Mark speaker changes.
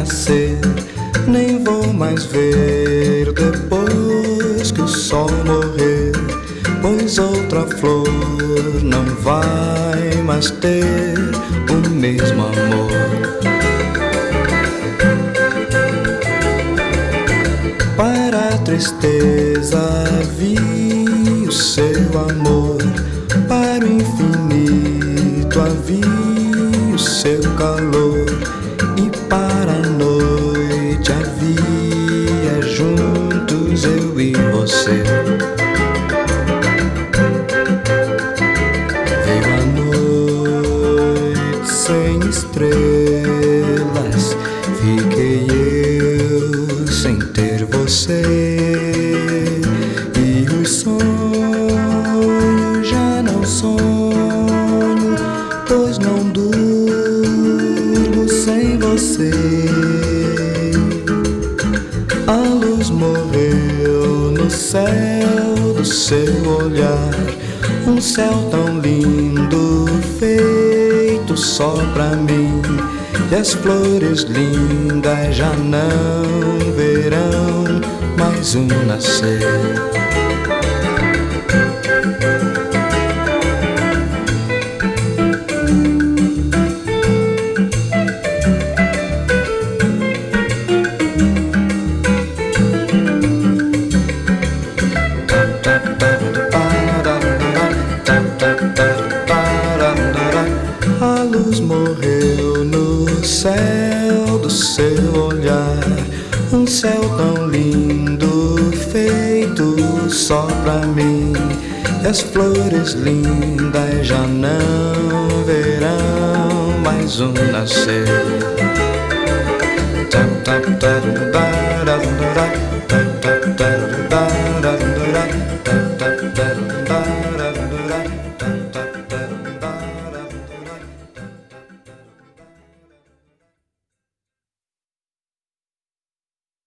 Speaker 1: nascer, nem vou mais ver depois que o sol morrer, pois outra flor não vai mais ter o mesmo amor. Para a tristeza vi o seu amor, para o infinito havia o seu calor, e para a noite havia juntos eu e você. Veio a noite sem estrelas, fiquei eu sem ter você, e os sonhos já não sonho, pois não durmo sem você. A luz morreu no céu do seu olhar, um céu tão lindo feito só pra mim, e as flores lindas já não verão mais um nascer. A luz morreu no céu do seu olhar, um céu tão lindo feito só pra mim, e as flores lindas já não verão mais um nascer.